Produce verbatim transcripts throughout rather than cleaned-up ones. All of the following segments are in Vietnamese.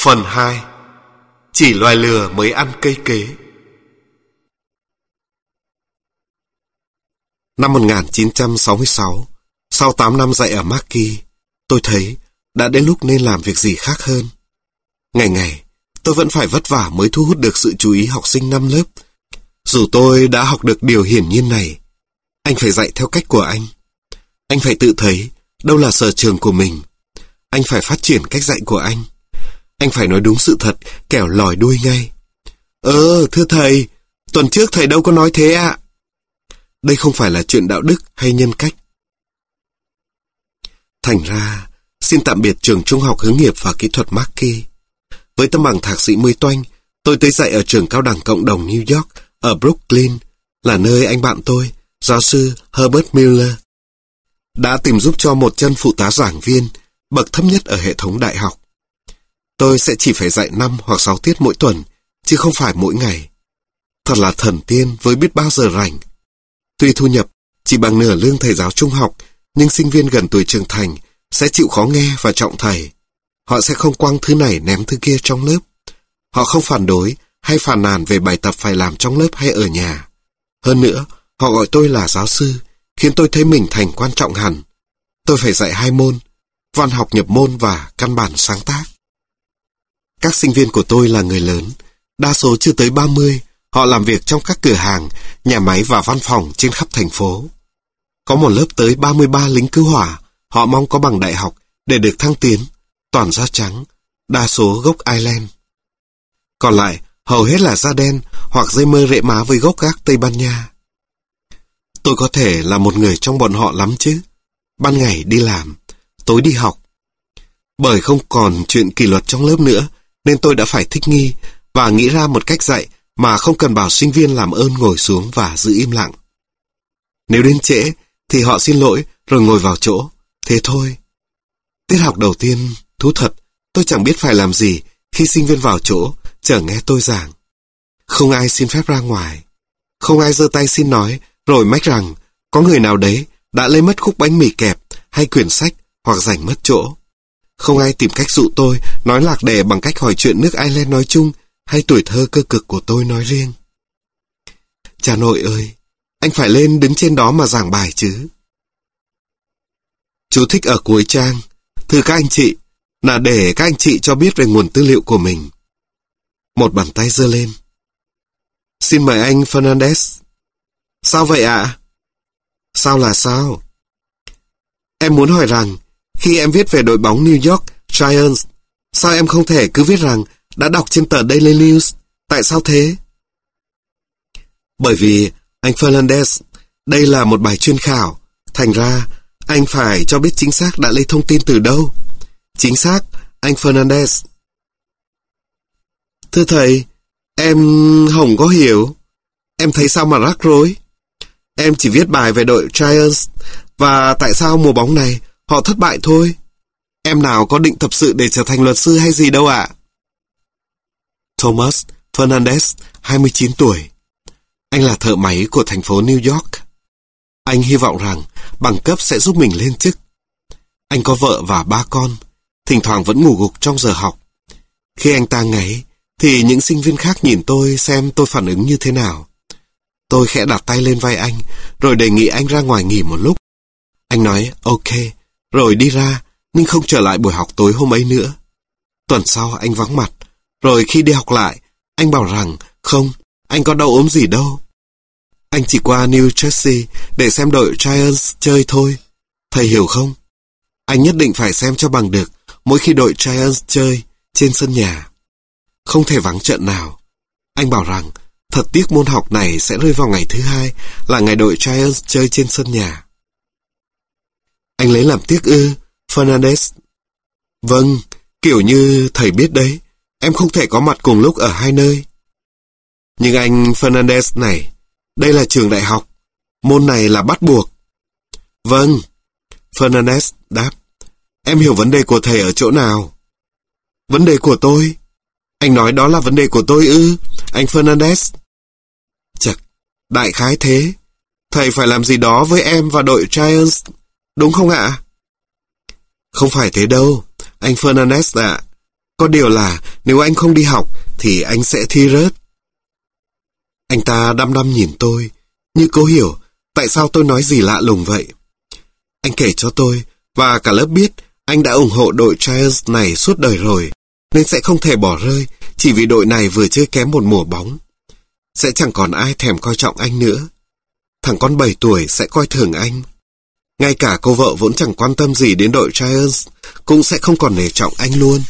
Phần hai. Chỉ loài lừa mới ăn cây kế. Năm một nghìn chín trăm sáu mươi sáu, sau tám năm dạy ở Marquis, tôi thấy đã đến lúc nên làm việc gì khác hơn. Ngày ngày, tôi vẫn phải vất vả mới thu hút được sự chú ý học sinh năm lớp. Dù tôi đã học được điều hiển nhiên này, anh phải dạy theo cách của anh. Anh phải tự thấy đâu là sở trường của mình. Anh phải phát triển cách dạy của anh. Anh phải nói đúng sự thật, kẻo lòi đuôi ngay. Ờ, thưa thầy, tuần trước thầy đâu có nói thế ạ. Đây không phải là chuyện đạo đức hay nhân cách. Thành ra, xin tạm biệt trường trung học hướng nghiệp và kỹ thuật Marquis. Với tấm bằng thạc sĩ mười toanh, tôi tới dạy ở trường cao đẳng cộng đồng New York, ở Brooklyn, là nơi anh bạn tôi, giáo sư Herbert Miller, đã tìm giúp cho một chân phụ tá giảng viên, bậc thấp nhất ở hệ thống đại học. Tôi sẽ chỉ phải dạy năm hoặc sáu tiết mỗi tuần, chứ không phải mỗi ngày. Thật là thần tiên với biết bao giờ rảnh. Tuy thu nhập chỉ bằng nửa lương thầy giáo trung học, nhưng sinh viên gần tuổi trưởng thành sẽ chịu khó nghe và trọng thầy. Họ sẽ không quăng thứ này ném thứ kia trong lớp. Họ không phản đối hay phàn nàn về bài tập phải làm trong lớp hay ở nhà. Hơn nữa, họ gọi tôi là giáo sư, khiến tôi thấy mình thành quan trọng hẳn. Tôi phải dạy hai môn, văn học nhập môn và căn bản sáng tác. Các sinh viên của tôi là người lớn, đa số chưa tới ba mươi, họ làm việc trong các cửa hàng, nhà máy và văn phòng trên khắp thành phố. Có một lớp tới ba mươi ba lính cứu hỏa, họ mong có bằng đại học để được thăng tiến, toàn da trắng, đa số gốc Ireland. Còn lại, hầu hết là da đen hoặc dây mơ rễ má với gốc gác Tây Ban Nha. Tôi có thể là một người trong bọn họ lắm chứ. Ban ngày đi làm, tối đi học. Bởi không còn chuyện kỷ luật trong lớp nữa, nên tôi đã phải thích nghi và nghĩ ra một cách dạy mà không cần bảo sinh viên làm ơn ngồi xuống và giữ im lặng. Nếu đến trễ, thì họ xin lỗi rồi ngồi vào chỗ. Thế thôi. Tiết học đầu tiên, thú thật, tôi chẳng biết phải làm gì khi sinh viên vào chỗ, chờ nghe tôi giảng. Không ai xin phép ra ngoài. Không ai giơ tay xin nói, rồi mách rằng có người nào đấy đã lấy mất khúc bánh mì kẹp hay quyển sách hoặc giành mất chỗ. Không ai tìm cách dụ tôi nói lạc đề bằng cách hỏi chuyện nước Ireland nói chung hay tuổi thơ cơ cực của tôi nói riêng. Cha nội ơi, anh phải lên đứng trên đó mà giảng bài chứ. Chú thích ở cuối trang. Thưa các anh chị, là để các anh chị cho biết về nguồn tư liệu của mình. Một bàn tay giơ lên. Xin mời anh Fernandez. Sao vậy ạ? À? Sao là sao? Em muốn hỏi rằng, khi em viết về đội bóng New York Giants, sao em không thể cứ viết rằng đã đọc trên tờ Daily News? Tại sao thế? Bởi vì, anh Fernandez, đây là một bài chuyên khảo. Thành ra, anh phải cho biết chính xác đã lấy thông tin từ đâu. Chính xác, anh Fernandez. Thưa thầy, em không có hiểu. Em thấy sao mà rắc rối. Em chỉ viết bài về đội Giants và tại sao mùa bóng này họ thất bại thôi. Em nào có định tập sự để trở thành luật sư hay gì đâu ạ. Thomas Fernandez, hai mươi chín tuổi. Anh là thợ máy của thành phố New York. Anh hy vọng rằng bằng cấp sẽ giúp mình lên chức. Anh có vợ và ba con, thỉnh thoảng vẫn ngủ gục trong giờ học. Khi anh ta ngáy, thì những sinh viên khác nhìn tôi xem tôi phản ứng như thế nào. Tôi khẽ đặt tay lên vai anh, rồi đề nghị anh ra ngoài nghỉ một lúc. Anh nói ok, rồi đi ra, nhưng không trở lại buổi học tối hôm ấy nữa. Tuần sau anh vắng mặt, rồi khi đi học lại, anh bảo rằng không, anh có đau ốm gì đâu. Anh chỉ qua New Jersey để xem đội Giants chơi thôi. Thầy hiểu không? Anh nhất định phải xem cho bằng được mỗi khi đội Giants chơi trên sân nhà. Không thể vắng trận nào. Anh bảo rằng thật tiếc môn học này sẽ rơi vào ngày thứ hai, là ngày đội Giants chơi trên sân nhà. Anh lấy làm tiếc ư, Fernandez? Vâng, kiểu như thầy biết đấy, em không thể có mặt cùng lúc ở hai nơi. Nhưng anh Fernandez này, đây là trường đại học, môn này là bắt buộc. Vâng, Fernandez đáp. Em hiểu vấn đề của thầy ở chỗ nào? Vấn đề của tôi? Anh nói đó là vấn đề của tôi ư, anh Fernandez? Chật, đại khái thế. Thầy phải làm gì đó với em và đội Giants, đúng không ạ? Không phải thế đâu, anh Fernandez ạ. Có điều là nếu anh không đi học thì anh sẽ thi rớt. Anh ta đăm đăm nhìn tôi, như cố hiểu tại sao tôi nói gì lạ lùng vậy. Anh kể cho tôi và cả lớp biết anh đã ủng hộ đội Giants này suốt đời rồi, nên sẽ không thể bỏ rơi chỉ vì đội này vừa chơi kém một mùa bóng. Sẽ chẳng còn ai thèm coi trọng anh nữa. Thằng con bảy tuổi sẽ coi thường anh. Ngay cả cô vợ vốn chẳng quan tâm gì đến đội Giants cũng sẽ không còn nể trọng anh luôn.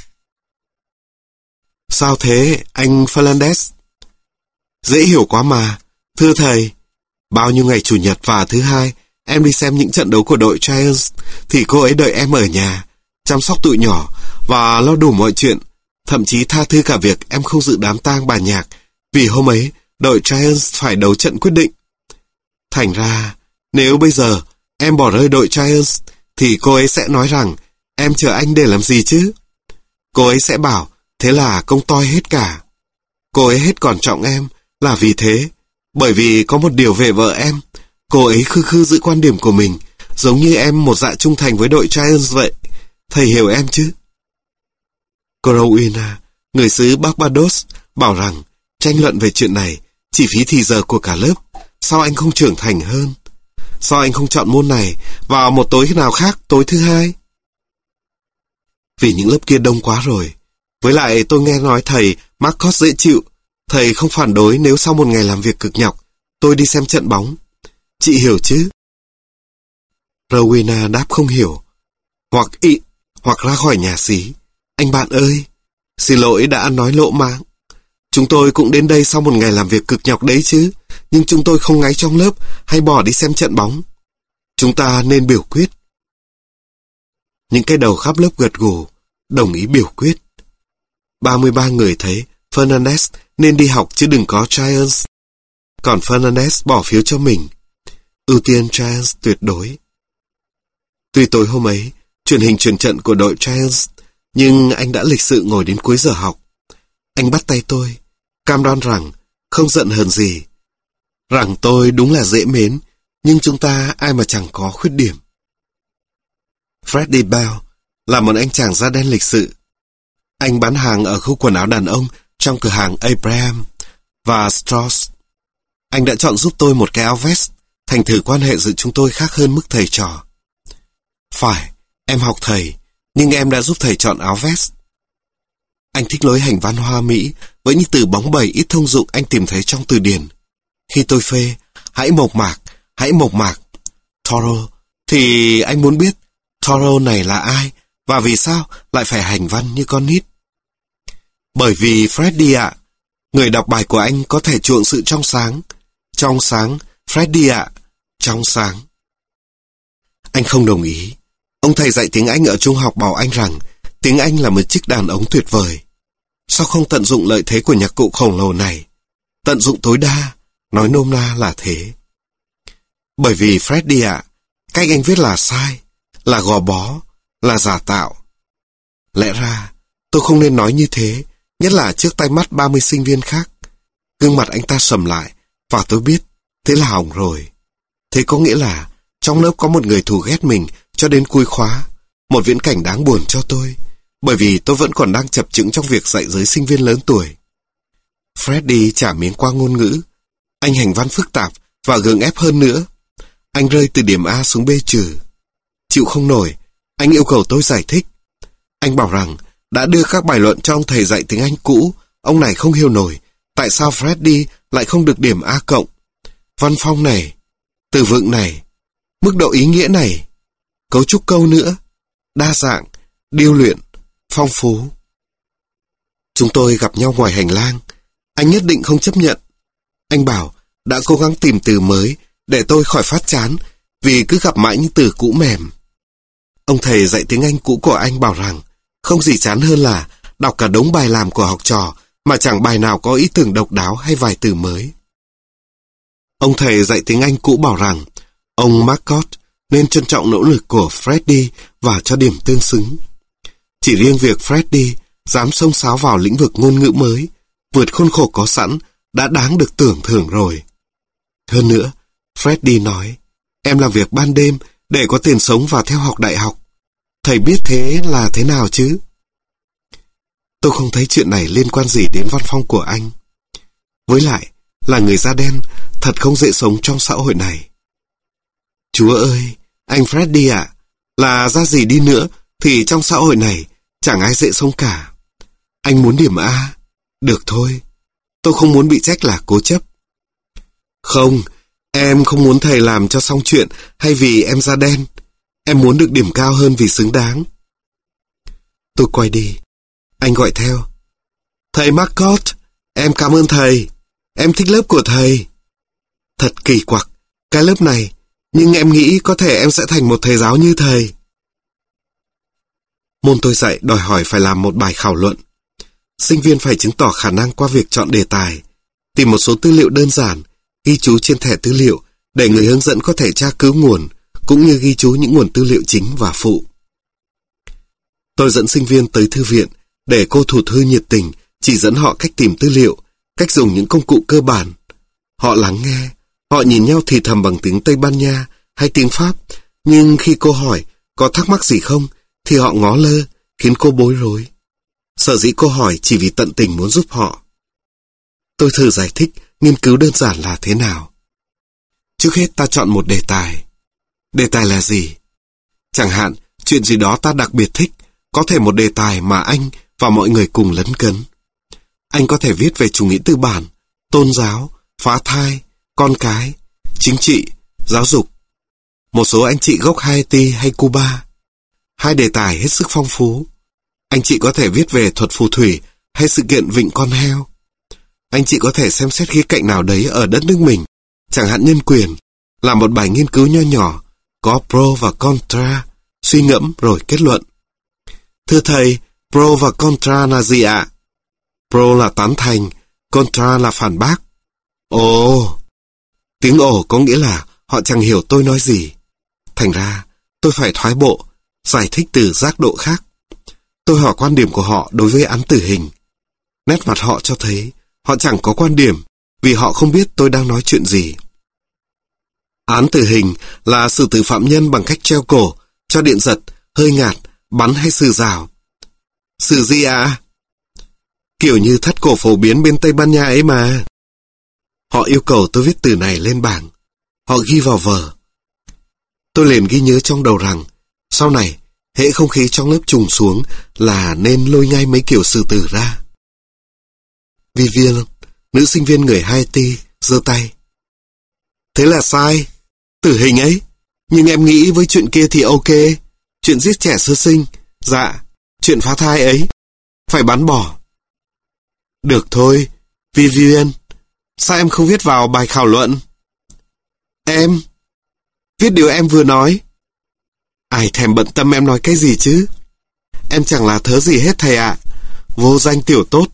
Sao thế, anh Fernandez? Dễ hiểu quá mà. Thưa thầy, bao nhiêu ngày chủ nhật và thứ hai em đi xem những trận đấu của đội Giants thì cô ấy đợi em ở nhà, chăm sóc tụi nhỏ và lo đủ mọi chuyện, thậm chí tha thứ cả việc em không dự đám tang bà Nhạc vì hôm ấy đội Giants phải đấu trận quyết định. Thành ra, nếu bây giờ em bỏ rơi đội Giants thì cô ấy sẽ nói rằng em chờ anh để làm gì chứ? Cô ấy sẽ bảo thế là công toi hết cả. Cô ấy hết còn trọng em là vì thế, bởi vì có một điều về vợ em, cô ấy khư khư giữ quan điểm của mình, giống như em một dạ trung thành với đội Giants vậy. Thầy hiểu em chứ? Corowina, người xứ Barbados, bảo rằng tranh luận về chuyện này chỉ phí thì giờ của cả lớp. Sao anh không trưởng thành hơn? Sao anh không chọn môn này vào một tối nào khác tối thứ hai? Vì những lớp kia đông quá rồi. Với lại tôi nghe nói thầy Marcos dễ chịu. Thầy không phản đối nếu sau một ngày làm việc cực nhọc tôi đi xem trận bóng. Chị hiểu chứ? Rowena đáp không hiểu. Hoặc ị, hoặc ra khỏi nhà xí. Anh bạn ơi, xin lỗi đã ăn nói lỗ mãng. Chúng tôi cũng đến đây sau một ngày làm việc cực nhọc đấy chứ, nhưng chúng tôi không ngáy trong lớp hay bỏ đi xem trận bóng. Chúng ta nên biểu quyết. Những cái đầu khắp lớp gật gù, đồng ý biểu quyết. ba mươi ba người thấy Fernandez nên đi học chứ đừng có Giants. Còn Fernandez bỏ phiếu cho mình. Ưu tiên Giants tuyệt đối. Tuy tối hôm ấy, truyền hình truyền trận của đội Giants, nhưng anh đã lịch sự ngồi đến cuối giờ học. Anh bắt tay tôi, cam đoan rằng không giận hờn gì. Rằng tôi đúng là dễ mến, nhưng chúng ta ai mà chẳng có khuyết điểm. Freddie Bell là một anh chàng da đen lịch sự. Anh bán hàng ở khu quần áo đàn ông trong cửa hàng Abraham và Strauss. Anh đã chọn giúp tôi một cái áo vest, thành thử quan hệ giữa chúng tôi khác hơn mức thầy trò. Phải, em học thầy, nhưng em đã giúp thầy chọn áo vest. Anh thích lối hành văn hoa mỹ với những từ bóng bẩy ít thông dụng anh tìm thấy trong từ điển. Khi tôi phê, hãy mộc mạc, hãy mộc mạc, thorough, thì anh muốn biết thorough này là ai và vì sao lại phải hành văn như con nít. Bởi vì Freddie ạ, người đọc bài của anh có thể chuộng sự trong sáng. Trong sáng, Freddie ạ, trong sáng. Anh không đồng ý. Ông thầy dạy tiếng Anh ở trung học bảo anh rằng tiếng Anh là một chiếc đàn ống tuyệt vời. Sao không tận dụng lợi thế của nhạc cụ khổng lồ này? Tận dụng tối đa, nói nôm na là thế. Bởi vì Freddie ạ, cách anh viết là sai, là gò bó, là giả tạo. Lẽ ra, tôi không nên nói như thế, nhất là trước tay mắt ba mươi sinh viên khác. Gương mặt anh ta sầm lại, và tôi biết, thế là hỏng rồi. Thế có nghĩa là, trong lớp có một người thù ghét mình cho đến cuối khóa, một viễn cảnh đáng buồn cho tôi, bởi vì tôi vẫn còn đang chập chững trong việc dạy giới sinh viên lớn tuổi. Freddie chả miếng qua ngôn ngữ. Anh hành văn phức tạp và gượng ép hơn nữa. Anh rơi từ điểm A xuống B trừ. Chịu không nổi, anh yêu cầu tôi giải thích. Anh bảo rằng đã đưa các bài luận cho ông thầy dạy tiếng Anh cũ, ông này không hiểu nổi tại sao Freddie lại không được điểm A cộng. Văn phong này, từ vựng này, mức độ ý nghĩa này, cấu trúc câu nữa, đa dạng, điêu luyện, phong phú. Chúng tôi gặp nhau ngoài hành lang. Anh nhất định không chấp nhận. Anh bảo đã cố gắng tìm từ mới để tôi khỏi phát chán vì cứ gặp mãi những từ cũ mềm. Ông thầy dạy tiếng Anh cũ của anh bảo rằng không gì chán hơn là đọc cả đống bài làm của học trò mà chẳng bài nào có ý tưởng độc đáo hay vài từ mới. Ông thầy dạy tiếng Anh cũ bảo rằng ông Marcos nên trân trọng nỗ lực của Freddie và cho điểm tương xứng. Chỉ riêng việc Freddie dám xông xáo vào lĩnh vực ngôn ngữ mới, vượt khuôn khổ có sẵn, đã đáng được tưởng thưởng rồi. Hơn nữa, Freddie nói, em làm việc ban đêm để có tiền sống và theo học đại học. Thầy biết thế là thế nào chứ? Tôi không thấy chuyện này liên quan gì đến văn phong của anh. Với lại, là người da đen, thật không dễ sống trong xã hội này. Chúa ơi, anh Freddy ạ, là ra gì đi nữa thì trong xã hội này chẳng ai dễ sống cả. Anh muốn điểm A. Được thôi, tôi không muốn bị trách là cố chấp. Không, em không muốn thầy làm cho xong chuyện hay vì em da đen. Em muốn được điểm cao hơn vì xứng đáng. Tôi quay đi. Anh gọi theo. Thầy Marcot, em cảm ơn thầy. Em thích lớp của thầy. Thật kỳ quặc, cái lớp này, nhưng em nghĩ có thể em sẽ thành một thầy giáo như thầy. Môn tôi dạy đòi hỏi phải làm một bài khảo luận. Sinh viên phải chứng tỏ khả năng qua việc chọn đề tài, tìm một số tư liệu đơn giản, ghi chú trên thẻ tư liệu để người hướng dẫn có thể tra cứu nguồn, cũng như ghi chú những nguồn tư liệu chính và phụ. Tôi dẫn sinh viên tới thư viện để cô thủ thư nhiệt tình chỉ dẫn họ cách tìm tư liệu, cách dùng những công cụ cơ bản. Họ lắng nghe, họ nhìn nhau thì thầm bằng tiếng Tây Ban Nha hay tiếng Pháp, nhưng khi cô hỏi có thắc mắc gì không thì họ ngó lơ, khiến cô bối rối. Sở dĩ cô hỏi chỉ vì tận tình muốn giúp họ. Tôi thử giải thích nghiên cứu đơn giản là thế nào. Trước hết ta chọn một đề tài. Đề tài là gì? Chẳng hạn, chuyện gì đó ta đặc biệt thích, có thể một đề tài mà anh và mọi người cùng lấn cấn. Anh có thể viết về chủ nghĩa tư bản, tôn giáo, phá thai, con cái, chính trị, giáo dục. Một số anh chị gốc Haiti hay Cuba. Hai đề tài hết sức phong phú. Anh chị có thể viết về thuật phù thủy hay sự kiện vịnh con heo. Anh chị có thể xem xét khía cạnh nào đấy ở đất nước mình, chẳng hạn nhân quyền, làm một bài nghiên cứu nho nhỏ, có pro và contra, suy ngẫm rồi kết luận. Thưa thầy, pro và contra là gì ạ? Pro là tán thành, contra là phản bác. Ồ, tiếng ồ có nghĩa là họ chẳng hiểu tôi nói gì. Thành ra, tôi phải thoái bộ, giải thích từ giác độ khác. Tôi hỏi quan điểm của họ đối với án tử hình. Nét mặt họ cho thấy họ chẳng có quan điểm vì họ không biết tôi đang nói chuyện gì. Án tử hình là xử tử phạm nhân bằng cách treo cổ, cho điện giật, hơi ngạt, bắn hay xử rào. Xử gì ạ? À? Kiểu như thắt cổ phổ biến bên Tây Ban Nha ấy mà. Họ yêu cầu tôi viết từ này lên bảng. Họ ghi vào vở. Tôi liền ghi nhớ trong đầu rằng sau này, hễ không khí trong lớp trùng xuống là nên lôi ngay mấy kiểu xử tử ra. Vivian, nữ sinh viên người Haiti, giơ tay. Thế là sai. Tử hình ấy. Nhưng em nghĩ với chuyện kia thì ok. Chuyện giết trẻ sơ sinh. Dạ. Chuyện phá thai ấy. Phải bắn bỏ. Được thôi. Vivian, sao em không viết vào bài khảo luận? Em. Viết điều em vừa nói. Ai thèm bận tâm em nói cái gì chứ. Em chẳng là thớ gì hết thầy ạ. Vô danh tiểu tốt.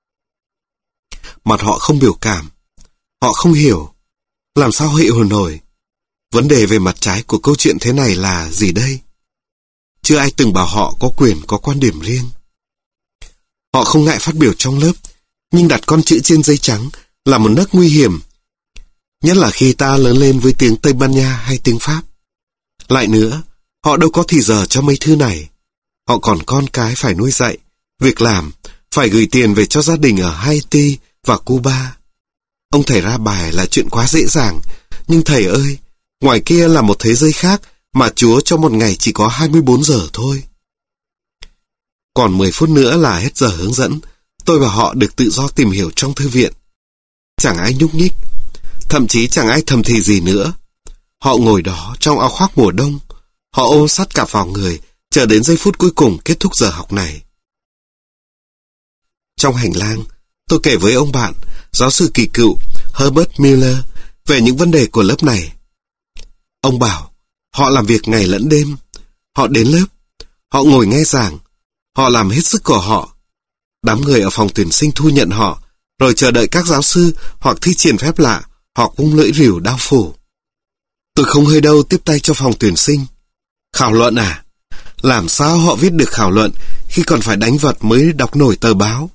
Mặt họ không biểu cảm. Họ không hiểu. Làm sao hệ hồn nổi. Vấn đề về mặt trái của câu chuyện thế này là gì đây? Chưa ai từng bảo họ có quyền có quan điểm riêng. Họ không ngại phát biểu trong lớp, nhưng đặt con chữ trên giấy trắng là một nấc nguy hiểm. Nhất là khi ta lớn lên với tiếng Tây Ban Nha hay tiếng Pháp. Lại nữa, họ đâu có thì giờ cho mấy thứ này. Họ còn con cái phải nuôi dạy, việc làm, phải gửi tiền về cho gia đình ở Haiti và Cuba. Ông thầy ra bài là chuyện quá dễ dàng, nhưng thầy ơi, ngoài kia là một thế giới khác mà Chúa cho một ngày chỉ có hai mươi bốn giờ thôi. Còn mười phút nữa là hết giờ hướng dẫn, tôi và họ được tự do tìm hiểu trong thư viện. Chẳng ai nhúc nhích, thậm chí chẳng ai thầm thì gì nữa. Họ ngồi đó trong áo khoác mùa đông, họ ôm sát cặp vào người, chờ đến giây phút cuối cùng kết thúc giờ học này. Trong hành lang, tôi kể với ông bạn, giáo sư kỳ cựu Herbert Miller về những vấn đề của lớp này. Ông bảo, họ làm việc ngày lẫn đêm, họ đến lớp, họ ngồi nghe giảng, họ làm hết sức của họ. Đám người ở phòng tuyển sinh thu nhận họ, rồi chờ đợi các giáo sư hoặc thi triển phép lạ, hoặc vung lưỡi rìu đao phủ. Tôi không hơi đâu tiếp tay cho phòng tuyển sinh. Khảo luận à? Làm sao họ viết được khảo luận khi còn phải đánh vật mới đọc nổi tờ báo?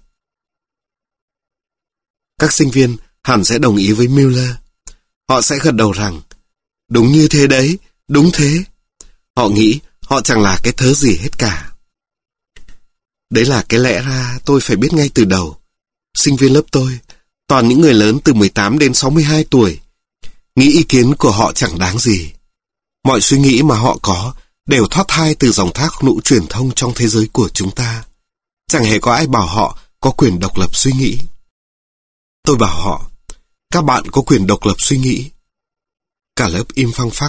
Các sinh viên hẳn sẽ đồng ý với Miller. Họ sẽ gật đầu rằng, đúng như thế đấy, đúng thế. Họ nghĩ họ chẳng là cái thớ gì hết cả. Đấy là cái lẽ ra tôi phải biết ngay từ đầu. Sinh viên lớp tôi, toàn những người lớn từ mười tám đến sáu mươi hai tuổi. Nghĩ ý kiến của họ chẳng đáng gì. Mọi suy nghĩ mà họ có đều thoát thai từ dòng thác lũ truyền thông trong thế giới của chúng ta. Chẳng hề có ai bảo họ có quyền độc lập suy nghĩ. Tôi bảo họ, các bạn có quyền độc lập suy nghĩ. Cả lớp im phăng phắc.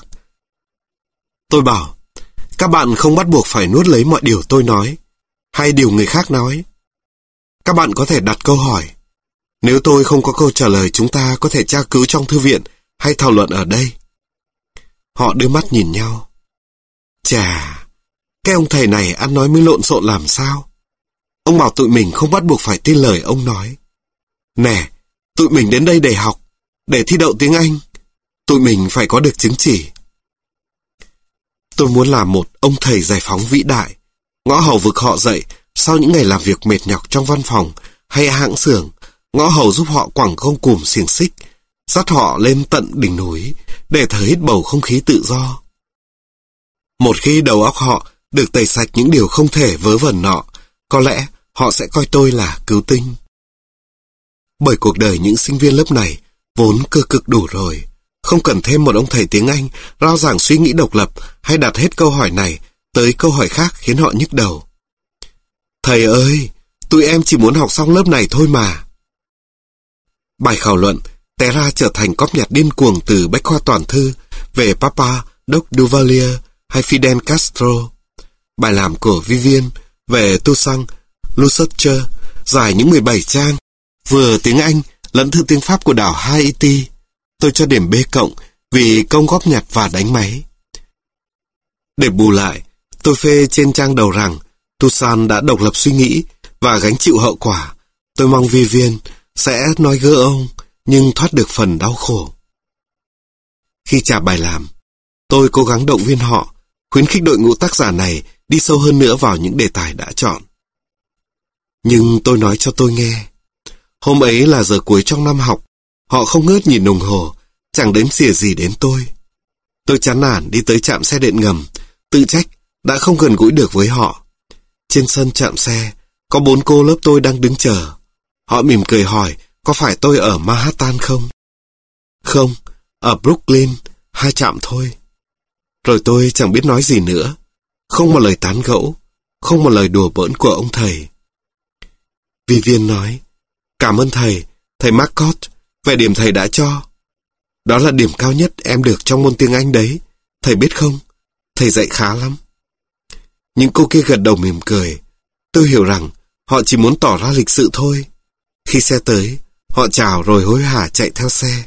Tôi bảo, các bạn không bắt buộc phải nuốt lấy mọi điều tôi nói, hay điều người khác nói. Các bạn có thể đặt câu hỏi. Nếu tôi không có câu trả lời, chúng ta có thể tra cứu trong thư viện hay thảo luận ở đây. Họ đưa mắt nhìn nhau. Chà, cái ông thầy này ăn nói mới lộn xộn làm sao? Ông bảo tụi mình không bắt buộc phải tin lời ông nói. Nè, tụi mình đến đây để học, để thi đậu tiếng Anh. Tụi mình phải có được chứng chỉ. Tôi muốn làm một ông thầy giải phóng vĩ đại, ngõ hầu vực họ dậy sau những ngày làm việc mệt nhọc trong văn phòng hay hãng xưởng, ngõ hầu giúp họ quẳng không cùm xiềng xích, dắt họ lên tận đỉnh núi để thở hít bầu không khí tự do. Một khi đầu óc họ được tẩy sạch những điều không thể vớ vẩn nọ, có lẽ họ sẽ coi tôi là cứu tinh. Bởi cuộc đời những sinh viên lớp này vốn cơ cực đủ rồi, không cần thêm một ông thầy tiếng Anh rao giảng suy nghĩ độc lập hay đặt hết câu hỏi này tới câu hỏi khác khiến họ nhức đầu. Thầy ơi, tụi em chỉ muốn học xong lớp này thôi mà. Bài khảo luận té ra trở thành cóp nhặt điên cuồng từ bách khoa toàn thư về Papa Doc Duvalier hay Fidel Castro. Bài làm của Vivian về Toussaint Louverture dài những mười bảy trang, vừa tiếng Anh lẫn thư tiếng Pháp của đảo Haiti. Tôi cho điểm B cộng vì công góp nhặt và đánh máy. Để bù lại, tôi phê trên trang đầu rằng Toussaint đã độc lập suy nghĩ và gánh chịu hậu quả. Tôi mong Vivian sẽ nói gỡ ông, nhưng thoát được phần đau khổ. Khi trả bài làm, tôi cố gắng động viên họ, khuyến khích đội ngũ tác giả này đi sâu hơn nữa vào những đề tài đã chọn. Nhưng tôi nói cho tôi nghe, hôm ấy là giờ cuối trong năm học, họ không ngớt nhìn đồng hồ, chẳng đếm xỉa gì đến tôi. Tôi chán nản đi tới trạm xe điện ngầm, tự trách đã không gần gũi được với họ. Trên sân trạm xe, có bốn cô lớp tôi đang đứng chờ. Họ mỉm cười hỏi có phải tôi ở Manhattan không? Không, ở Brooklyn, hai trạm thôi. Rồi tôi chẳng biết nói gì nữa. Không một lời tán gẫu, không một lời đùa bỡn của ông thầy. Vivian nói, cảm ơn thầy, thầy Marcot, về điểm thầy đã cho. Đó là điểm cao nhất em được trong môn tiếng Anh đấy. Thầy biết không, thầy dạy khá lắm. Những cô kia gật đầu mỉm cười. Tôi hiểu rằng họ chỉ muốn tỏ ra lịch sự thôi. Khi xe tới, họ chào rồi hối hả chạy theo xe.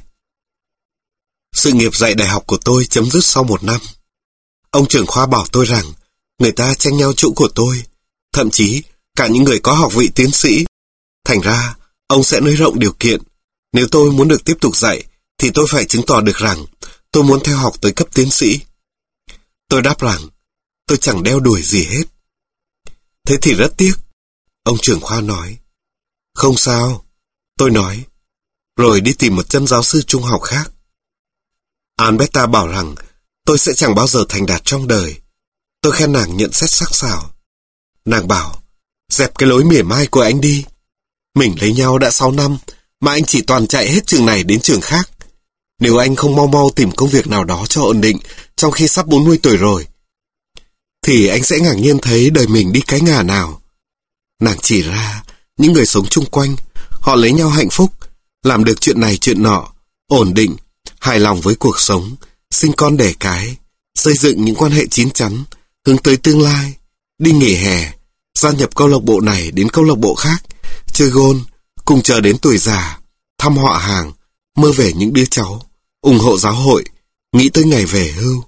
Sự nghiệp dạy đại học của tôi chấm dứt sau một năm. Ông trưởng khoa bảo tôi rằng người ta tranh nhau chỗ của tôi, thậm chí cả những người có học vị tiến sĩ. Thành ra, ông sẽ nới rộng điều kiện. Nếu tôi muốn được tiếp tục dạy, thì tôi phải chứng tỏ được rằng tôi muốn theo học tới cấp tiến sĩ. Tôi đáp rằng tôi chẳng đeo đuổi gì hết. Thế thì rất tiếc, ông trưởng khoa nói. Không sao, tôi nói, rồi đi tìm một chân giáo sư trung học khác. Alberta bảo rằng tôi sẽ chẳng bao giờ thành đạt trong đời. Tôi khen nàng nhận xét sắc sảo. Nàng bảo, dẹp cái lối mỉa mai của anh đi. Mình lấy nhau đã sáu năm, mà anh chỉ toàn chạy hết trường này đến trường khác. Nếu anh không mau mau tìm công việc nào đó cho ổn định, trong khi sắp bốn mươi tuổi rồi, thì anh sẽ ngạc nhiên thấy đời mình đi cái ngả nào. Nàng chỉ ra những người sống chung quanh, họ lấy nhau hạnh phúc, làm được chuyện này chuyện nọ, ổn định, hài lòng với cuộc sống, sinh con đẻ cái, xây dựng những quan hệ chín chắn, hướng tới tương lai, đi nghỉ hè, gia nhập câu lạc bộ này đến câu lạc bộ khác, chơi gôn, cùng chờ đến tuổi già, thăm họ hàng, mơ về những đứa cháu, ủng hộ giáo hội, nghĩ tới ngày về hưu.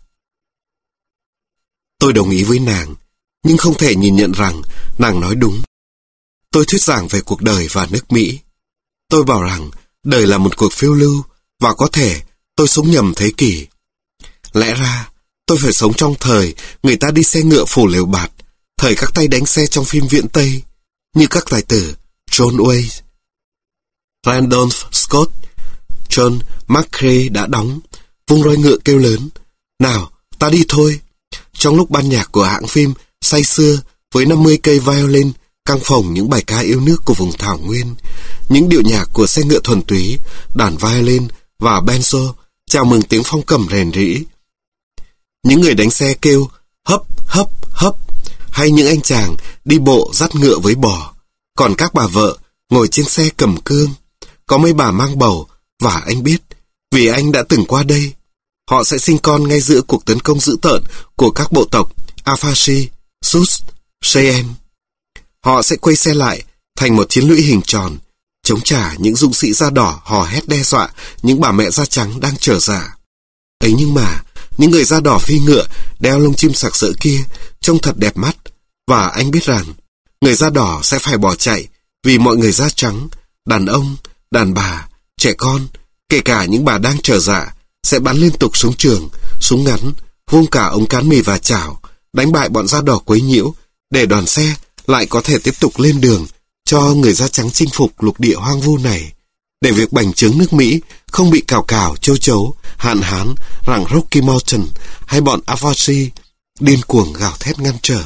Tôi đồng ý với nàng, nhưng không thể nhìn nhận rằng nàng nói đúng. Tôi thuyết giảng về cuộc đời và nước Mỹ. Tôi bảo rằng đời là một cuộc phiêu lưu và có thể tôi sống nhầm thế kỷ. Lẽ ra tôi phải sống trong thời người ta đi xe ngựa phủ lều bạt, thời các tay đánh xe trong phim viễn Tây, như các tài tử John Wayne, Randolph Scott, John McCrea đã đóng, vung roi ngựa kêu lớn, nào, ta đi thôi. Trong lúc ban nhạc của hãng phim say sưa với năm mươi cây violin căng phồng những bài ca yêu nước của vùng thảo nguyên, những điệu nhạc của xe ngựa thuần túy, đàn violin và banjo chào mừng tiếng phong cầm rền rĩ. Những người đánh xe kêu hấp hấp hấp, hay những anh chàng đi bộ dắt ngựa với bò, còn các bà vợ ngồi trên xe cầm cương. Có mấy bà mang bầu, và anh biết, vì anh đã từng qua đây. Họ sẽ sinh con ngay giữa cuộc tấn công dữ tợn của các bộ tộc Apache, Sus, Cheyenne. Họ sẽ quay xe lại thành một chiến lũy hình tròn, chống trả những dũng sĩ da đỏ hò hét đe dọa những bà mẹ da trắng đang trở dạ. Ấy nhưng mà, những người da đỏ phi ngựa đeo lông chim sặc sỡ kia trông thật đẹp mắt, và anh biết rằng người da đỏ sẽ phải bỏ chạy vì mọi người da trắng, đàn ông, đàn bà, trẻ con, kể cả những bà đang trở dạ, sẽ bắn liên tục súng trường, súng ngắn, vung cả ống cán mì và chảo, đánh bại bọn da đỏ quấy nhiễu, để đoàn xe lại có thể tiếp tục lên đường cho người da trắng chinh phục lục địa hoang vu này, để việc bành trướng nước Mỹ không bị cào cào, châu chấu, hạn hán, rằng Rocky Mountain hay bọn Apache điên cuồng gào thét ngăn trở.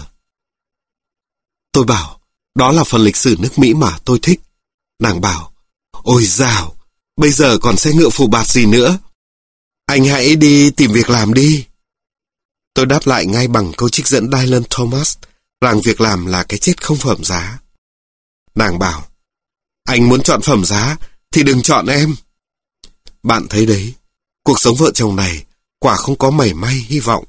Tôi bảo, đó là phần lịch sử nước Mỹ mà tôi thích. Nàng bảo, ôi dào, bây giờ còn xe ngựa phù bạt gì nữa. Anh hãy đi tìm việc làm đi. Tôi đáp lại ngay bằng câu trích dẫn Dylan Thomas rằng việc làm là cái chết không phẩm giá. Nàng bảo, anh muốn chọn phẩm giá thì đừng chọn em. Bạn thấy đấy, cuộc sống vợ chồng này quả không có mảy may hy vọng.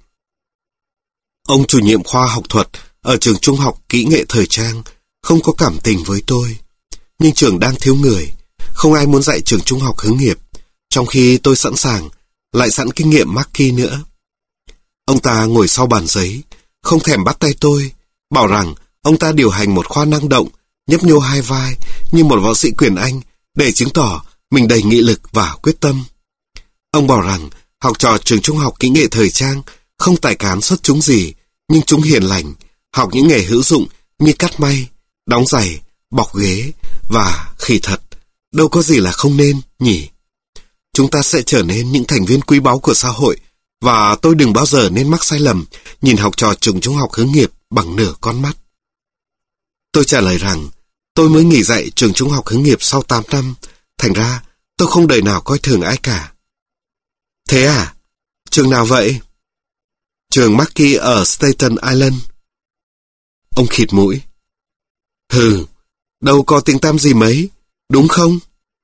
Ông chủ nhiệm khoa học thuật ở trường trung học kỹ nghệ thời trang không có cảm tình với tôi. Nhưng trường đang thiếu người, không ai muốn dạy trường trung học hướng nghiệp, trong khi tôi sẵn sàng, lại sẵn kinh nghiệm Marquis nữa. Ông ta ngồi sau bàn giấy, không thèm bắt tay tôi, bảo rằng ông ta điều hành một khoa năng động, nhấp nhô hai vai như một võ sĩ quyền Anh để chứng tỏ mình đầy nghị lực và quyết tâm. Ông bảo rằng học trò trường trung học kỹ nghệ thời trang không tài cán xuất chúng gì, nhưng chúng hiền lành, học những nghề hữu dụng như cắt may, đóng giày, bọc ghế và khỉ thật, đâu có gì là không nên, nhỉ? Chúng ta sẽ trở nên những thành viên quý báu của xã hội, và tôi đừng bao giờ nên mắc sai lầm nhìn học trò trường trung học hướng nghiệp bằng nửa con mắt. Tôi trả lời rằng tôi mới nghỉ dạy trường trung học hướng nghiệp sau tám năm, thành ra tôi không đời nào coi thường ai cả. Thế à? Trường nào vậy? Trường Marquis ở Staten Island. Ông khịt mũi. Hừ, đâu có tiếng tăm gì mấy, đúng không?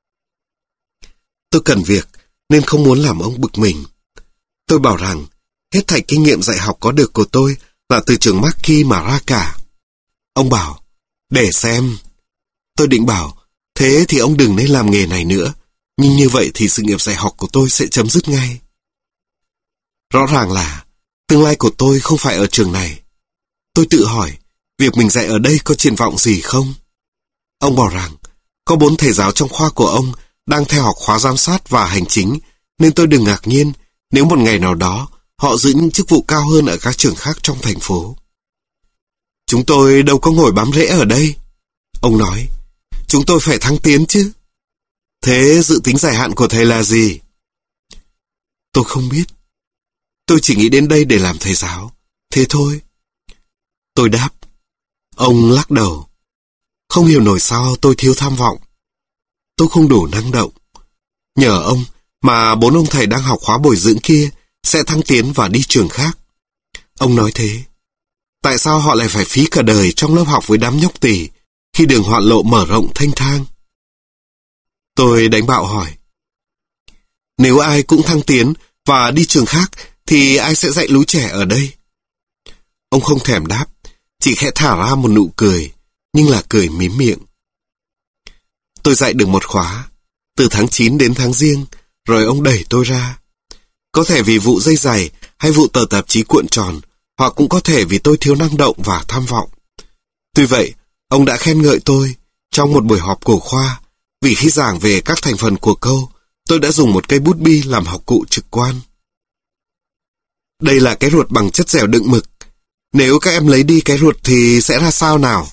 Tôi cần việc nên không muốn làm ông bực mình. Tôi bảo rằng hết thảy kinh nghiệm dạy học có được của tôi là từ trường Marquis mà ra cả. Ông bảo, để xem. Tôi định bảo, thế thì ông đừng nên làm nghề này nữa, nhưng như vậy thì sự nghiệp dạy học của tôi sẽ chấm dứt ngay. Rõ ràng là tương lai của tôi không phải ở trường này. Tôi tự hỏi, việc mình dạy ở đây có triển vọng gì không? Ông bảo rằng, có bốn thầy giáo trong khoa của ông đang theo học khóa giám sát và hành chính, nên tôi đừng ngạc nhiên nếu một ngày nào đó họ giữ những chức vụ cao hơn ở các trường khác trong thành phố. Chúng tôi đâu có ngồi bám rễ ở đây. Ông nói, chúng tôi phải thăng tiến chứ. Thế dự tính dài hạn của thầy là gì? Tôi không biết. Tôi chỉ nghĩ đến đây để làm thầy giáo. Thế thôi. Tôi đáp. Ông lắc đầu. Không hiểu nổi sao tôi thiếu tham vọng. Tôi không đủ năng động. Nhờ ông mà bốn ông thầy đang học khóa bồi dưỡng kia sẽ thăng tiến và đi trường khác. Ông nói thế. Tại sao họ lại phải phí cả đời trong lớp học với đám nhóc tỳ khi đường hoạn lộ mở rộng thênh thang? Tôi đánh bạo hỏi. Nếu ai cũng thăng tiến và đi trường khác thì ai sẽ dạy lũ trẻ ở đây? Ông không thèm đáp, chỉ khẽ thả ra một nụ cười, nhưng là cười mím miệng. Tôi dạy được một khóa, từ tháng chín đến tháng Giêng, rồi ông đẩy tôi ra. Có thể vì vụ dây giày hay vụ tờ tạp chí cuộn tròn, hoặc cũng có thể vì tôi thiếu năng động và tham vọng. Tuy vậy, ông đã khen ngợi tôi trong một buổi họp của khoa, vì khi giảng về các thành phần của câu, tôi đã dùng một cây bút bi làm học cụ trực quan. Đây là cái ruột bằng chất dẻo đựng mực. Nếu các em lấy đi cái ruột thì sẽ ra sao nào?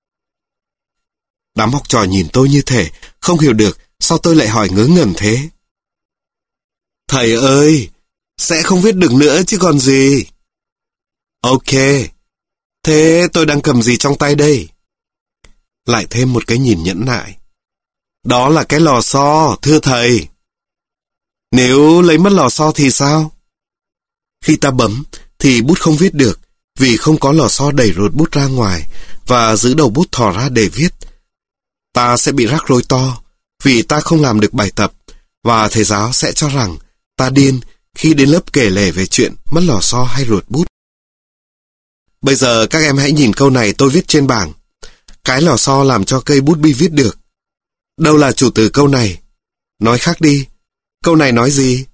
Đám học trò nhìn tôi như thể không hiểu được sao tôi lại hỏi ngớ ngẩn thế. Thầy ơi, sẽ không viết được nữa chứ còn gì. Ok, thế tôi đang cầm gì trong tay đây? lại thêm một cái nhìn nhẫn nại. Đó là cái lò xo, thưa thầy. Nếu lấy mất lò xo thì sao? Khi ta bấm thì bút không viết được, vì không có lò xo đẩy ruột bút ra ngoài và giữ đầu bút thò ra để viết. Ta sẽ bị rắc rối to, vì ta không làm được bài tập, và thầy giáo sẽ cho rằng ta điên khi đến lớp kể lể về chuyện mất lò xo hay ruột bút. Bây giờ các em hãy nhìn câu này tôi viết trên bảng. Cái lò xo làm cho cây bút bi viết được. Đâu là chủ từ câu này? Nói khác đi. Câu này nói gì?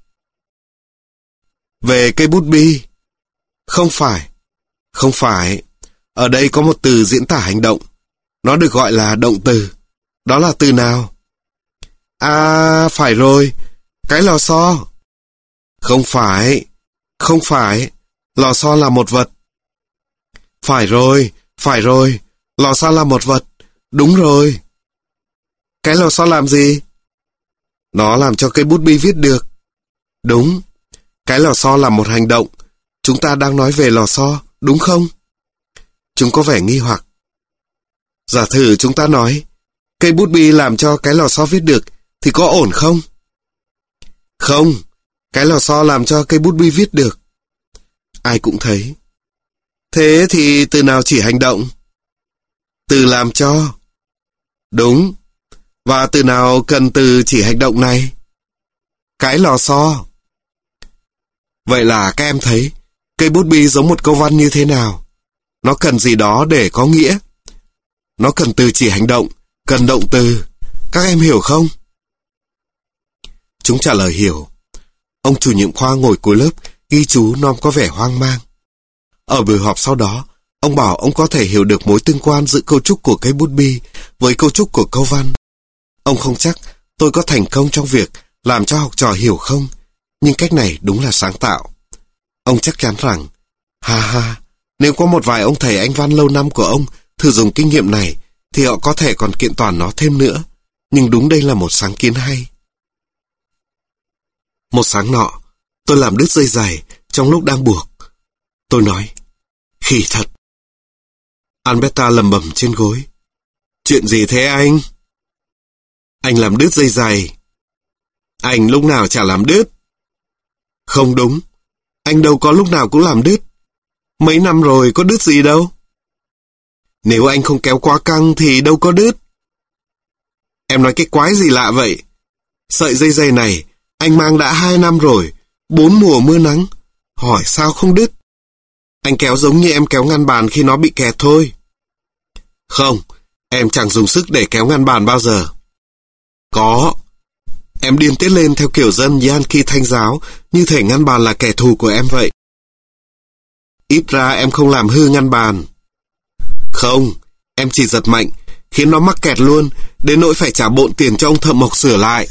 Về cây bút bi. Không phải. Không phải. Ở đây có một từ diễn tả hành động. Nó được gọi là động từ. Đó là từ nào? À, phải rồi. Cái lò xo. Không phải. Không phải. Lò xo là một vật. Phải rồi. Phải rồi. Lò xo là một vật. Đúng rồi. Cái lò xo làm gì? Nó làm cho cây bút bi viết được. Đúng. Cái lò xo là một hành động. Chúng ta đang nói về lò xo, đúng không? Chúng có vẻ nghi hoặc. Giả thử chúng ta nói, cây bút bi làm cho cái lò xo viết được, thì có ổn không? Không. Cái lò xo làm cho cây bút bi viết được. Ai cũng thấy. Thế thì từ nào chỉ hành động? Từ làm cho. Đúng. Và từ nào cần từ chỉ hành động này? Cái lò xo. Vậy là các em thấy cây bút bi giống một câu văn như thế nào? Nó cần gì đó để có nghĩa. Nó cần từ chỉ hành động, cần động từ. Các em hiểu không? Chúng trả lời hiểu. Ông chủ nhiệm khoa ngồi cuối lớp, ghi chú nom có vẻ hoang mang. Ở buổi họp sau đó, ông bảo ông có thể hiểu được mối tương quan giữa cấu trúc của cây bút bi với cấu trúc của câu văn. Ông không chắc tôi có thành công trong việc làm cho học trò hiểu không, nhưng cách này đúng là sáng tạo. Ông chắc chắn rằng, ha ha, nếu có một vài ông thầy Anh văn lâu năm của ông thử dùng kinh nghiệm này, thì họ có thể còn kiện toàn nó thêm nữa. Nhưng đúng đây là một sáng kiến hay. Một sáng nọ, tôi làm đứt dây giày trong lúc đang buộc. Tôi nói, khỉ thật. Alberta lầm bầm trên gối. Chuyện gì thế anh? Anh làm đứt dây giày. Anh lúc nào chả làm đứt. Không đúng. Anh đâu có lúc nào cũng làm đứt. Mấy năm rồi có đứt gì đâu. Nếu anh không kéo quá căng thì đâu có đứt. Em nói cái quái gì lạ vậy? Sợi dây giày này anh mang đã hai năm rồi, bốn mùa mưa nắng. Hỏi sao không đứt? Anh kéo giống như em kéo ngăn bàn khi nó bị kẹt thôi. Không, em chẳng dùng sức để kéo ngăn bàn bao giờ. Có. Em điên tiết lên theo kiểu dân Yankee thanh giáo, như thể ngăn bàn là kẻ thù của em vậy. Ít ra em không làm hư ngăn bàn. Không, em chỉ giật mạnh, khiến nó mắc kẹt luôn, đến nỗi phải trả bộn tiền cho ông thợ mộc sửa lại.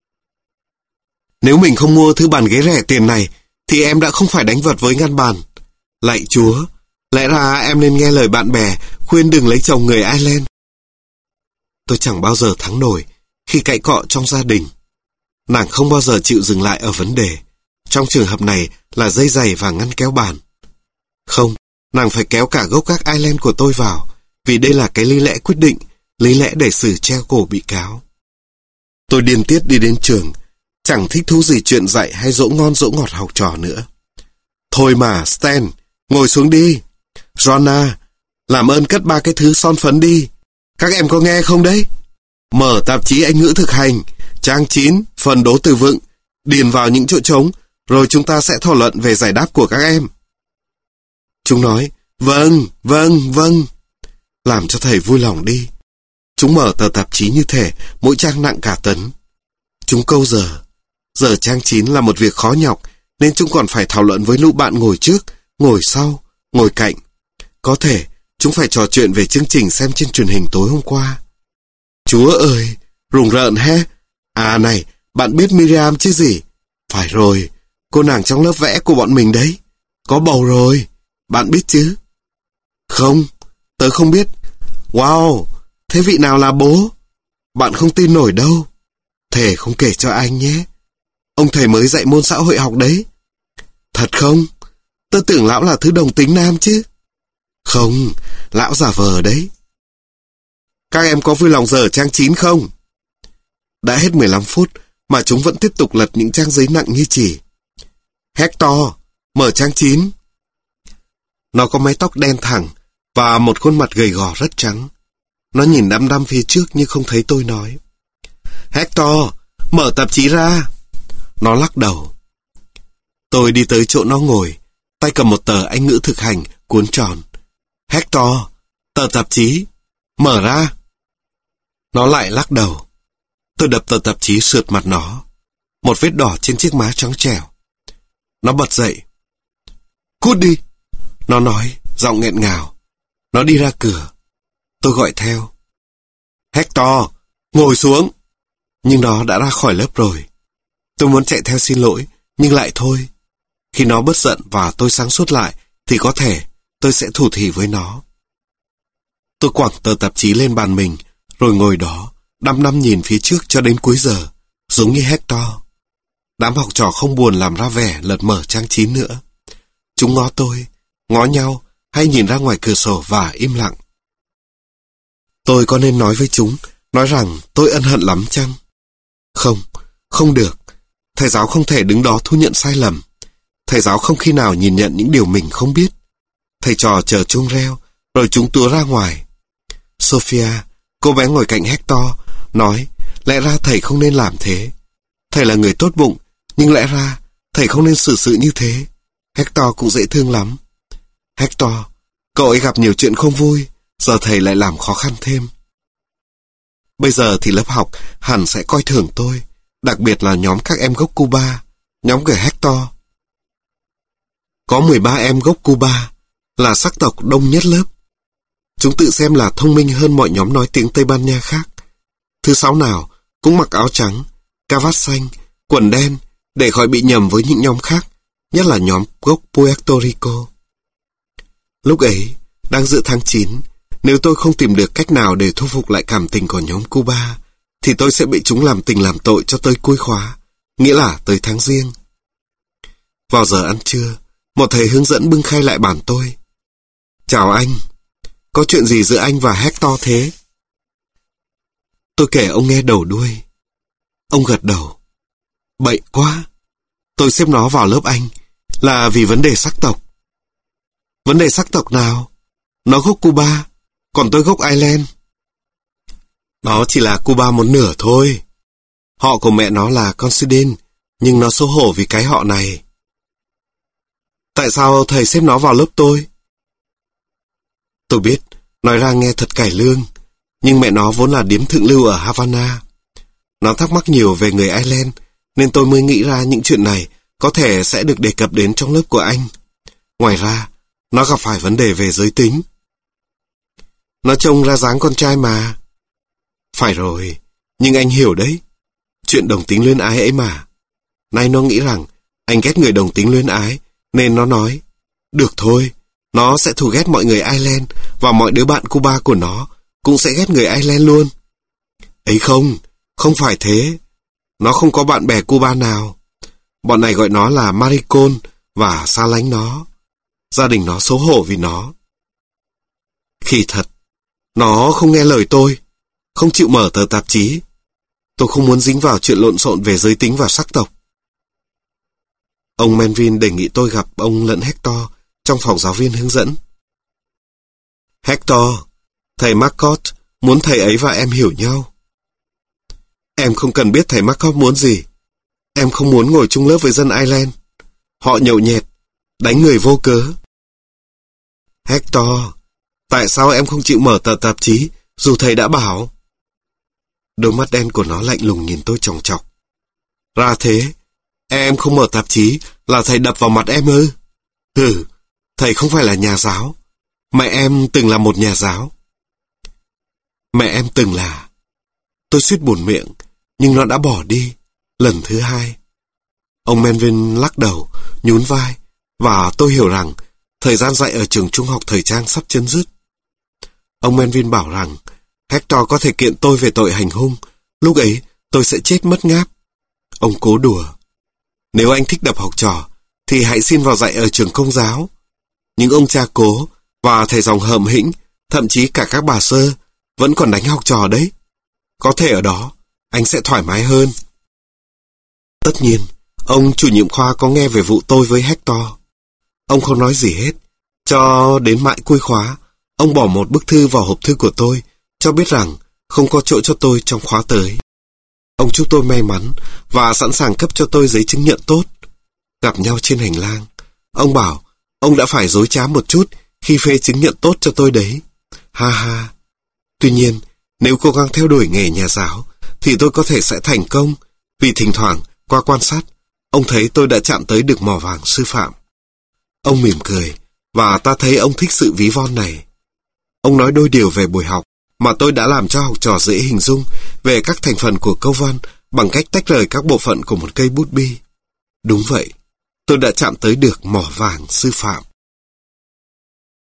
Nếu mình không mua thứ bàn ghế rẻ tiền này, thì em đã không phải đánh vật với ngăn bàn. Lạy Chúa, lẽ ra em nên nghe lời bạn bè, khuyên đừng lấy chồng người Ireland. Tôi chẳng bao giờ thắng nổi khi cãi cọ trong gia đình. Nàng không bao giờ chịu dừng lại ở vấn đề. Trong trường hợp này là dây giày và ngăn kéo bàn. Không, nàng phải kéo cả gốc gác Ireland của tôi vào, vì đây là cái lý lẽ quyết định, lý lẽ để xử treo cổ bị cáo. Tôi điên tiết đi đến trường, chẳng thích thú gì chuyện dạy hay dỗ ngon dỗ ngọt học trò nữa. Thôi mà, Stan, ngồi xuống đi. Rona, làm ơn cất ba cái thứ son phấn đi. Các em có nghe không đấy? Mở tạp chí Anh ngữ thực hành, trang chín, phần đố từ vựng, điền vào những chỗ trống, rồi chúng ta sẽ thảo luận về giải đáp của các em. Chúng nói, vâng, vâng, vâng. Làm cho thầy vui lòng đi. Chúng mở tờ tạp chí như thể mỗi trang nặng cả tấn. Chúng câu giờ. Giờ trang chín là một việc khó nhọc, nên chúng còn phải thảo luận với lũ bạn ngồi trước, ngồi sau, ngồi cạnh. Có thể chúng phải trò chuyện về chương trình xem trên truyền hình tối hôm qua. Chúa ơi, rùng rợn he. À này, bạn biết Miriam chứ gì? Phải rồi, cô nàng trong lớp vẽ của bọn mình đấy. Có bầu rồi, bạn biết chứ? Không, tớ không biết. Wow, thế vị nào là bố? Bạn không tin nổi đâu. Thề không kể cho anh nhé. Ông thầy mới dạy môn xã hội học đấy. Thật không? Tớ tưởng lão là thứ đồng tính nam chứ. Không, lão giả vờ đấy. các em có vui lòng dở trang chín không? Đã hết mười lăm phút mà chúng vẫn tiếp tục lật những trang giấy nặng như chỉ. Hector, mở trang chín. Nó có mái tóc đen thẳng và một khuôn mặt gầy gò rất trắng. Nó nhìn đăm đăm phía trước nhưng không thấy tôi nói. Hector, mở tạp chí ra. Nó lắc đầu. Tôi đi tới chỗ nó ngồi, tay cầm một tờ Anh ngữ thực hành cuốn tròn. Hector, tờ tạp chí, mở ra. Nó lại lắc đầu. Tôi đập tờ tạp chí sượt mặt nó. Một vết đỏ trên chiếc má trắng trẻo. Nó bật dậy. Cút đi. Nó nói, giọng nghẹn ngào. Nó đi ra cửa. Tôi gọi theo. Hector, ngồi xuống. Nhưng nó đã ra khỏi lớp rồi. Tôi muốn chạy theo xin lỗi, nhưng lại thôi. Khi nó bớt giận và tôi sáng suốt lại, thì có thể tôi sẽ thủ thỉ với nó. Tôi quẳng tờ tạp chí lên bàn mình, rồi ngồi đó, đăm đăm nhìn phía trước cho đến cuối giờ, giống như Hector. Đám học trò không buồn làm ra vẻ lật mở trang chín nữa. Chúng ngó tôi, ngó nhau, hay nhìn ra ngoài cửa sổ và im lặng. Tôi có nên nói với chúng, nói rằng tôi ân hận lắm chăng? Không, không được. Thầy giáo không thể đứng đó thu nhận sai lầm. Thầy giáo không khi nào nhìn nhận những điều mình không biết. Thầy trò chờ chuông reo, rồi chúng túa ra ngoài. Sophia, cô bé ngồi cạnh Hector, nói, lẽ ra thầy không nên làm thế. Thầy là người tốt bụng, nhưng lẽ ra thầy không nên xử sự như thế. Hector cũng dễ thương lắm. Hector, cậu ấy gặp nhiều chuyện không vui, giờ thầy lại làm khó khăn thêm. Bây giờ thì lớp học hẳn sẽ coi thường tôi, đặc biệt là nhóm các em gốc Cuba, nhóm của Hector. Có mười ba em gốc Cuba, là sắc tộc đông nhất lớp. Chúng tự xem là thông minh hơn mọi nhóm nói tiếng Tây Ban Nha khác. Thứ sáu nào cũng mặc áo trắng, cà vạt xanh, quần đen để khỏi bị nhầm với những nhóm khác, nhất là nhóm gốc Puerto Rico. Lúc ấy, đang giữa tháng chín, nếu tôi không tìm được cách nào để thu phục lại cảm tình của nhóm Cuba, thì tôi sẽ bị chúng làm tình làm tội cho tới cuối khóa, nghĩa là tới tháng Giêng. Vào giờ ăn trưa, một thầy hướng dẫn bưng khay lại bàn tôi. Chào anh, có chuyện gì giữa anh và Hector thế? Tôi kể ông nghe đầu đuôi. Ông gật đầu. Bậy quá, tôi xếp nó vào lớp anh là vì vấn đề sắc tộc. Vấn đề sắc tộc nào? Nó gốc Cuba, còn tôi gốc Ireland. Nó chỉ là Cuba một nửa thôi. Họ của mẹ nó là Considine, nhưng nó xấu hổ vì cái họ này. Tại sao thầy xếp nó vào lớp tôi? Tôi biết, nói ra nghe thật cải lương, nhưng mẹ nó vốn là điếm thượng lưu ở Havana. Nó thắc mắc nhiều về người Ireland, nên tôi mới nghĩ ra những chuyện này có thể sẽ được đề cập đến trong lớp của anh. Ngoài ra, nó gặp phải vấn đề về giới tính. Nó trông ra dáng con trai mà. Phải rồi, nhưng anh hiểu đấy. Chuyện đồng tính luyến ái ấy mà. Nay nó nghĩ rằng anh ghét người đồng tính luyến ái, nên nó nói, được thôi, nó sẽ thù ghét mọi người Ireland và mọi đứa bạn Cuba của nó cũng sẽ ghét người Ireland luôn. Ấy không, không phải thế. Nó không có bạn bè Cuba nào. Bọn này gọi nó là maricon và xa lánh nó. Gia đình nó xấu hổ vì nó. Khi thật, nó không nghe lời tôi, không chịu mở tờ tạp chí. Tôi không muốn dính vào chuyện lộn xộn về giới tính và sắc tộc. Ông Melvin đề nghị tôi gặp ông lẫn Hector trong phòng giáo viên hướng dẫn. Hector, thầy Marcot muốn thầy ấy và em hiểu nhau. Em không cần biết thầy Marcot muốn gì. Em không muốn ngồi chung lớp với dân Ireland. Họ nhậu nhẹt, đánh người vô cớ. Hector, tại sao em không chịu mở tờ tạp chí dù thầy đã bảo? Đôi mắt đen của nó lạnh lùng nhìn tôi chòng chọc. Ra thế, em không mở tạp chí là thầy đập vào mặt em ư? Hừ, thầy không phải là nhà giáo. Mẹ em từng là một nhà giáo. Mẹ em từng là. Tôi suýt buồn miệng, nhưng nó đã bỏ đi, lần thứ hai. Ông Melvin lắc đầu, nhún vai, và tôi hiểu rằng thời gian dạy ở trường trung học thời trang sắp chấm dứt. Ông Melvin bảo rằng Hector có thể kiện tôi về tội hành hung, lúc ấy tôi sẽ chết mất ngáp. Ông cố đùa. Nếu anh thích đập học trò, thì hãy xin vào dạy ở trường công giáo. Những ông cha cố và thầy dòng hợm hĩnh, thậm chí cả các bà sơ, vẫn còn đánh học trò đấy. Có thể ở đó, anh sẽ thoải mái hơn. Tất nhiên, ông chủ nhiệm khoa có nghe về vụ tôi với Hector. Ông không nói gì hết. Cho đến mãi cuối khóa, ông bỏ một bức thư vào hộp thư của tôi, cho biết rằng không có chỗ cho tôi trong khóa tới. Ông chúc tôi may mắn và sẵn sàng cấp cho tôi giấy chứng nhận tốt. Gặp nhau trên hành lang, ông bảo ông đã phải dối trá một chút khi phê chứng nhận tốt cho tôi đấy. Ha ha. Tuy nhiên, nếu cố gắng theo đuổi nghề nhà giáo, thì tôi có thể sẽ thành công, vì thỉnh thoảng, qua quan sát, ông thấy tôi đã chạm tới được mỏ vàng sư phạm. Ông mỉm cười, và ta thấy ông thích sự ví von này. Ông nói đôi điều về buổi học, mà tôi đã làm cho học trò dễ hình dung về các thành phần của câu văn bằng cách tách rời các bộ phận của một cây bút bi. Đúng vậy, tôi đã chạm tới được mỏ vàng sư phạm.